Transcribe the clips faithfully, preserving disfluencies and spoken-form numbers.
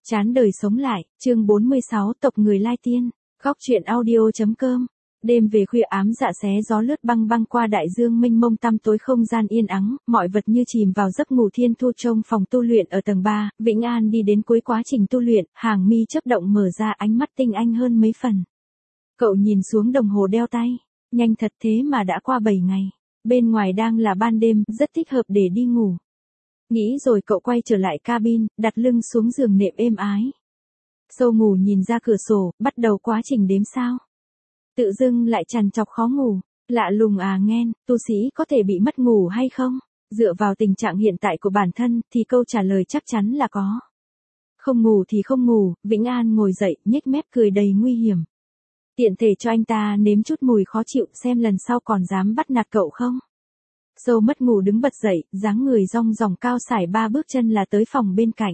Chán đời sống lại, chương bốn mươi sáu tộc người Lai Tiên, góc truyện audio.com. Đêm về khuya ám dạ xé gió lướt băng băng qua đại dương mênh mông tăm tối không gian yên ắng, mọi vật như chìm vào giấc ngủ thiên thu. Trong phòng tu luyện ở tầng ba, Vĩnh An đi đến cuối quá trình tu luyện, hàng mi chớp động mở ra, ánh mắt tinh anh hơn mấy phần. Cậu nhìn xuống đồng hồ đeo tay, nhanh thật thế mà đã qua bảy ngày, bên ngoài đang là ban đêm, rất thích hợp để đi ngủ. Nghĩ rồi cậu quay trở lại cabin, đặt lưng xuống giường nệm êm ái. Sâu ngủ nhìn ra cửa sổ, bắt đầu quá trình đếm sao. Tự dưng lại trằn trọc khó ngủ, lạ lùng à nghen, tu sĩ có thể bị mất ngủ hay không? Dựa vào tình trạng hiện tại của bản thân thì câu trả lời chắc chắn là có. Không ngủ thì không ngủ, Vĩnh An ngồi dậy, nhếch mép cười đầy nguy hiểm. Tiện thể cho anh ta nếm chút mùi khó chịu xem lần sau còn dám bắt nạt cậu không. Dâu mất ngủ đứng bật dậy, dáng người rong ròng cao sải ba bước chân là tới phòng bên cạnh.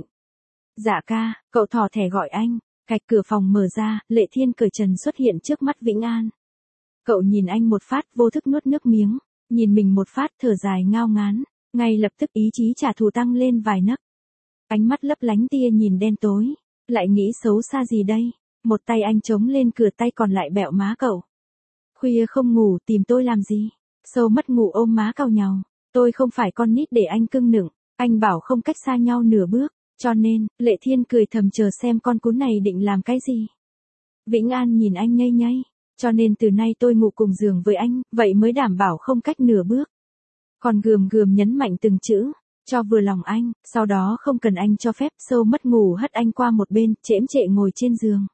Dạ ca, cậu thò thẻ gọi anh, cạch cửa phòng mở ra, Lệ Thiên cởi trần xuất hiện trước mắt Vĩnh An. Cậu nhìn anh một phát vô thức nuốt nước miếng, nhìn mình một phát thở dài ngao ngán, ngay lập tức ý chí trả thù tăng lên vài nấc. Ánh mắt lấp lánh tia nhìn đen tối, lại nghĩ xấu xa gì đây, một tay anh chống lên cửa tay còn lại bẹo má cậu. Khuya không ngủ tìm tôi làm gì? Sâu mất ngủ ôm má cau nhàu, tôi không phải con nít để anh cưng nựng, anh bảo không cách xa nhau nửa bước, cho nên, Lệ Thiên cười thầm chờ xem con cún này định làm cái gì. Vĩnh An nhìn anh nhây nhây, cho nên từ nay tôi ngủ cùng giường với anh, vậy mới đảm bảo không cách nửa bước. Còn gườm gườm nhấn mạnh từng chữ, cho vừa lòng anh, sau đó không cần anh cho phép. Sâu mất ngủ hất anh qua một bên, chễm chệ ngồi trên giường.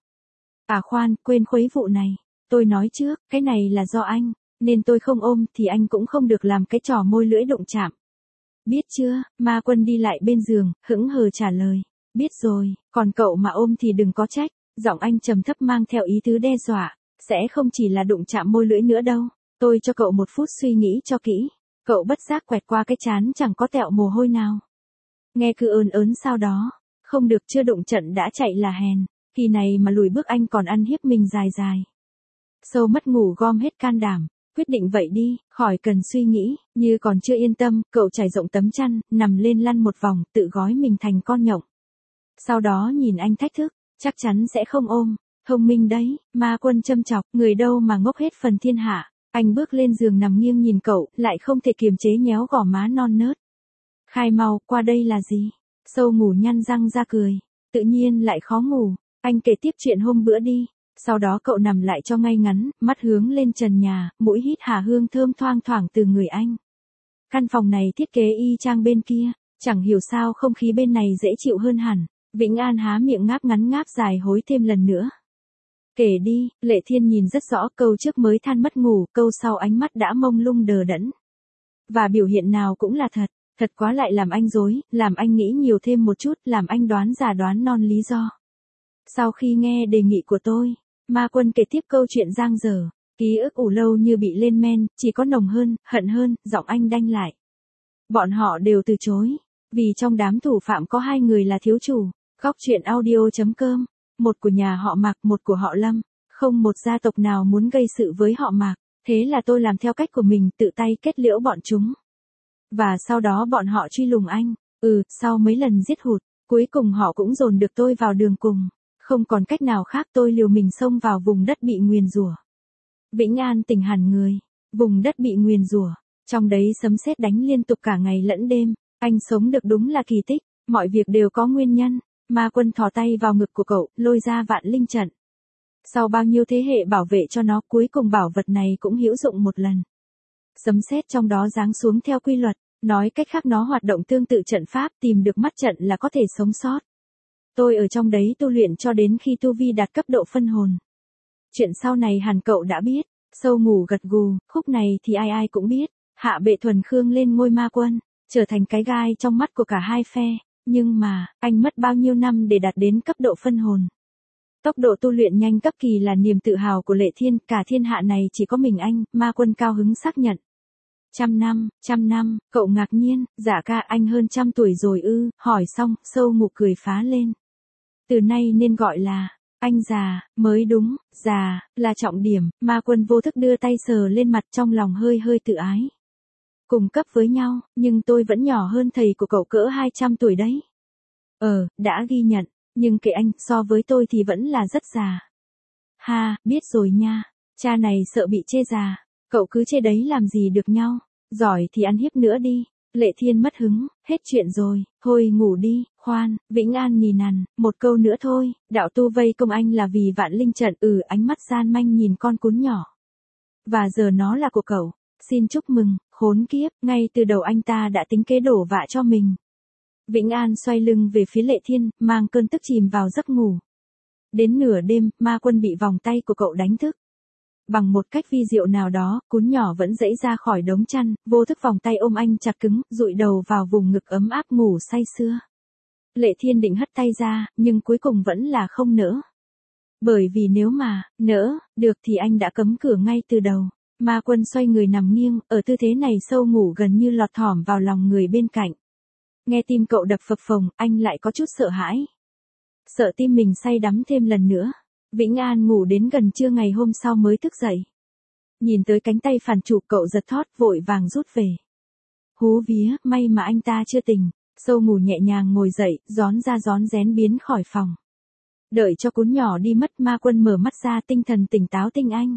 À khoan, quên khuấy vụ này, tôi nói trước, cái này là do anh. Nên tôi không ôm thì anh cũng không được làm cái trò môi lưỡi đụng chạm. Biết chưa? Ma Quân đi lại bên giường, hững hờ trả lời. Biết rồi, còn cậu mà ôm thì đừng có trách. Giọng anh trầm thấp mang theo ý tứ đe dọa. Sẽ không chỉ là đụng chạm môi lưỡi nữa đâu. Tôi cho cậu một phút suy nghĩ cho kỹ. Cậu bất giác quẹt qua cái trán chẳng có tẹo mồ hôi nào. Nghe cứ ớn ớn sao đó. Không được, chưa đụng trận đã chạy là hèn. Kỳ này mà lùi bước anh còn ăn hiếp mình dài dài. Sâu mất ngủ gom hết can đảm. Quyết định vậy đi, khỏi cần suy nghĩ, như còn chưa yên tâm, cậu trải rộng tấm chăn, nằm lên lăn một vòng, tự gói mình thành con nhộng. Sau đó nhìn anh thách thức, chắc chắn sẽ không ôm, thông minh đấy, Ma Quân châm chọc, người đâu mà ngốc hết phần thiên hạ. Anh bước lên giường nằm nghiêng nhìn cậu, lại không thể kiềm chế nhéo gò má non nớt. Khai mau, qua đây là gì? Sâu ngủ nhăn răng ra cười, tự nhiên lại khó ngủ, anh kể tiếp chuyện hôm bữa đi. Sau đó cậu nằm lại cho ngay ngắn, mắt hướng lên trần nhà, mũi hít hà hương thơm thoang thoảng từ người anh. Căn phòng này thiết kế y chang bên kia, chẳng hiểu sao không khí bên này dễ chịu hơn hẳn. Vĩnh An há miệng ngáp ngắn ngáp dài hối thêm lần nữa. Kể đi, Lệ Thiên nhìn rất rõ, câu trước mới than mất ngủ, câu sau ánh mắt đã mông lung đờ đẫn. Và biểu hiện nào cũng là thật, thật quá lại làm anh rối, làm anh nghĩ nhiều thêm một chút, làm anh đoán già đoán non lý do. Sau khi nghe đề nghị của tôi, Ma Quân kể tiếp câu chuyện giang dở, ký ức ủ lâu như bị lên men, chỉ có nồng hơn, hận hơn, giọng anh đanh lại. Bọn họ đều từ chối, vì trong đám thủ phạm có hai người là thiếu chủ. Góc truyện audio.com, một của nhà họ Mạc, một của họ Lâm, không một gia tộc nào muốn gây sự với họ Mạc, thế là tôi làm theo cách của mình, tự tay kết liễu bọn chúng. Và sau đó bọn họ truy lùng anh, ừ, sau mấy lần giết hụt, cuối cùng họ cũng dồn được tôi vào đường cùng. Không còn cách nào khác, tôi liều mình xông vào vùng đất bị nguyền rủa. Vĩnh An tỉnh hẳn người, vùng đất bị nguyền rủa, trong đấy sấm sét đánh liên tục cả ngày lẫn đêm, anh sống được đúng là kỳ tích, mọi việc đều có nguyên nhân. Ma Quân thò tay vào ngực của cậu, lôi ra vạn linh trận. Sau bao nhiêu thế hệ bảo vệ cho nó, cuối cùng bảo vật này cũng hữu dụng một lần. Sấm sét trong đó giáng xuống theo quy luật, nói cách khác nó hoạt động tương tự trận pháp, tìm được mắt trận là có thể sống sót. Tôi ở trong đấy tu luyện cho đến khi tu vi đạt cấp độ phân hồn. Chuyện sau này hẳn cậu đã biết. Sâu ngủ gật gù, khúc này thì ai ai cũng biết. Hạ Bệ Thuần Khương lên ngôi Ma Quân, trở thành cái gai trong mắt của cả hai phe. Nhưng mà, anh mất bao nhiêu năm để đạt đến cấp độ phân hồn. Tốc độ tu luyện nhanh cấp kỳ là niềm tự hào của Lệ Thiên, cả thiên hạ này chỉ có mình anh. Ma Quân cao hứng xác nhận. Trăm năm, trăm năm, cậu ngạc nhiên, dạ ca anh hơn trăm tuổi rồi ư, hỏi xong, Sâu ngủ cười phá lên. Từ nay nên gọi là, anh già, mới đúng, già, là trọng điểm. Ma Quân vô thức đưa tay sờ lên mặt, trong lòng hơi hơi tự ái. Cùng cấp với nhau, nhưng tôi vẫn nhỏ hơn thầy của cậu cỡ hai trăm tuổi đấy. Ờ, đã ghi nhận, Nhưng kệ anh, so với tôi thì vẫn là rất già. Ha, biết rồi nha. Cha này sợ bị chê già. Cậu cứ chê đấy làm gì được nhau. Giỏi thì ăn hiếp nữa đi. Lệ Thiên mất hứng, hết chuyện rồi, thôi ngủ đi, khoan, Vĩnh An nì nằn, một câu nữa thôi, đạo tu vây công anh là vì vạn linh trận, ừ ánh mắt gian manh nhìn con cún nhỏ. Và giờ nó là của cậu, xin chúc mừng, khốn kiếp, ngay từ đầu anh ta đã tính kế đổ vạ cho mình. Vĩnh An xoay lưng về phía Lệ Thiên, mang cơn tức chìm vào giấc ngủ. Đến nửa đêm, ma quân bị vòng tay của cậu đánh thức. Bằng một cách vi diệu nào đó, cún nhỏ vẫn dãy ra khỏi đống chăn, vô thức vòng tay ôm anh chặt cứng, dụi đầu vào vùng ngực ấm áp ngủ say sưa. Lệ Thiên định hất tay ra, nhưng cuối cùng vẫn là không nỡ. Bởi vì nếu mà, nỡ, được thì anh đã cấm cửa ngay từ đầu. Ma quân xoay người nằm nghiêng, ở tư thế này sâu ngủ gần như lọt thỏm vào lòng người bên cạnh. Nghe tim cậu đập phập phồng, anh lại có chút sợ hãi. Sợ tim mình say đắm thêm lần nữa. Vĩnh An ngủ đến gần trưa ngày hôm sau mới thức dậy. Nhìn tới cánh tay phản chủ cậu giật thót vội vàng rút về. Hú vía, may mà anh ta chưa tỉnh. Sâu ngủ nhẹ nhàng ngồi dậy, gión ra gión rén biến khỏi phòng. Đợi cho cún nhỏ đi mất, ma quân mở mắt ra tinh thần tỉnh táo tinh anh.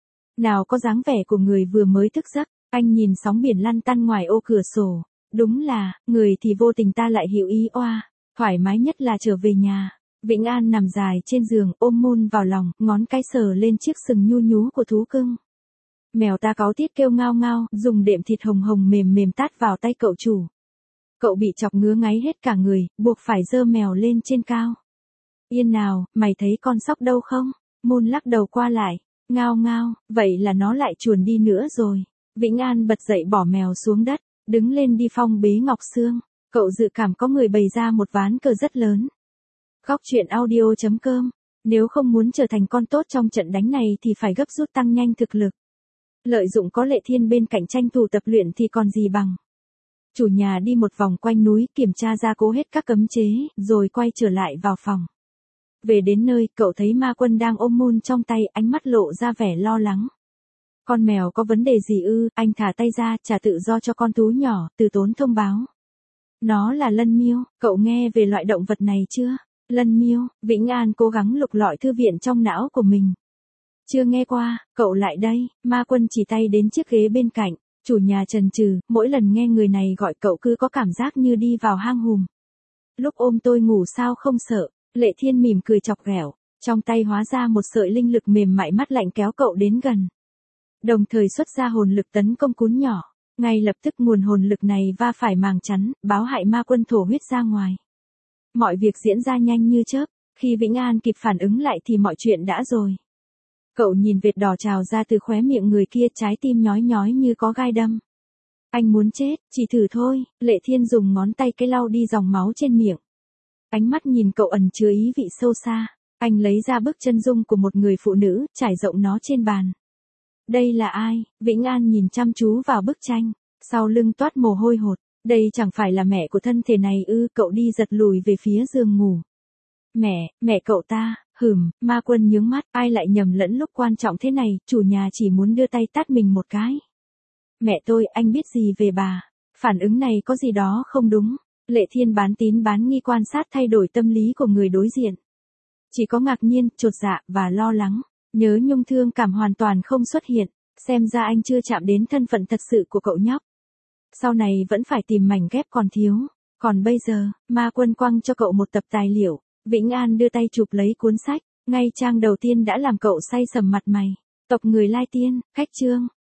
Nào có dáng vẻ của người vừa mới thức giấc, anh nhìn sóng biển lăn tăn ngoài ô cửa sổ. Đúng là, người thì vô tình ta lại hiểu ý oa, thoải mái nhất là trở về nhà. Vĩnh An nằm dài trên giường ôm Moon vào lòng, ngón cái sờ lên chiếc sừng nhu nhú của thú cưng. Mèo ta cáu tiết kêu ngao ngao, dùng đệm thịt hồng hồng mềm mềm tát vào tay cậu chủ. Cậu bị chọc ngứa ngáy hết cả người, buộc phải giơ mèo lên trên cao. Yên nào, mày thấy con sóc đâu không? Moon lắc đầu qua lại, ngao ngao, vậy là nó lại chuồn đi nữa rồi. Vĩnh An bật dậy bỏ mèo xuống đất, đứng lên đi phong bế Ngọc Sương. Cậu dự cảm có người bày ra một ván cờ rất lớn. Góc truyện audio chấm com. Nếu không muốn trở thành con tốt trong trận đánh này thì phải gấp rút tăng nhanh thực lực. Lợi dụng có Lệ Thiên bên cạnh tranh thủ tập luyện thì còn gì bằng. Chủ nhà đi một vòng quanh núi kiểm tra gia cố hết các cấm chế, rồi quay trở lại vào phòng. Về đến nơi, cậu thấy ma quân đang ôm Moon trong tay, ánh mắt lộ ra vẻ lo lắng. Con mèo có vấn đề gì ư? Anh thả tay ra, trả tự do cho con thú nhỏ, từ tốn thông báo. Nó là lân miêu, cậu nghe về loại động vật này chưa? Lân miêu, Vĩnh An cố gắng lục lọi thư viện trong não của mình. Chưa nghe qua, cậu lại đây, ma quân chỉ tay đến chiếc ghế bên cạnh. Chủ nhà chần chừ, mỗi lần nghe người này gọi cậu cứ có cảm giác như đi vào hang hùm. Lúc ôm tôi ngủ sao không sợ? Lệ Thiên mỉm cười chọc ghẹo, trong tay hóa ra một sợi linh lực mềm mại mắt lạnh kéo cậu đến gần. Đồng thời xuất ra hồn lực tấn công cún nhỏ. Ngay lập tức nguồn hồn lực này va phải màng chắn, báo hại ma quân thổ huyết ra ngoài. Mọi việc diễn ra nhanh như chớp, khi Vĩnh An kịp phản ứng lại thì mọi chuyện đã rồi. Cậu nhìn vệt đỏ trào ra từ khóe miệng người kia, trái tim nhói nhói như có gai đâm. Anh muốn chết, chỉ thử thôi. Lệ Thiên dùng ngón tay cái lau đi dòng máu trên miệng. Ánh mắt nhìn cậu ẩn chứa ý vị sâu xa. Anh lấy ra bức chân dung của một người phụ nữ, trải rộng nó trên bàn. Đây là ai? Vĩnh An nhìn chăm chú vào bức tranh, sau lưng toát mồ hôi hột. Đây chẳng phải là mẹ của thân thể này ư? Cậu đi giật lùi về phía giường ngủ. Mẹ, mẹ cậu ta, hửm, ma quân nhướng mắt, ai lại nhầm lẫn lúc quan trọng thế này, chủ nhà chỉ muốn đưa tay tát mình một cái. Mẹ tôi, anh biết gì về bà? Phản ứng này có gì đó không đúng. Lệ Thiên bán tín bán nghi quan sát thay đổi tâm lý của người đối diện. Chỉ có ngạc nhiên, chột dạ, và lo lắng. Nhớ nhung thương cảm hoàn toàn không xuất hiện. Xem ra anh chưa chạm đến thân phận thật sự của cậu nhóc. Sau này vẫn phải tìm mảnh ghép còn thiếu. Còn bây giờ, ma quân quăng cho cậu một tập tài liệu. Vĩnh An đưa tay chụp lấy cuốn sách. Ngay trang đầu tiên đã làm cậu say sầm mặt mày. Tộc người Lai Tiên, khách chương.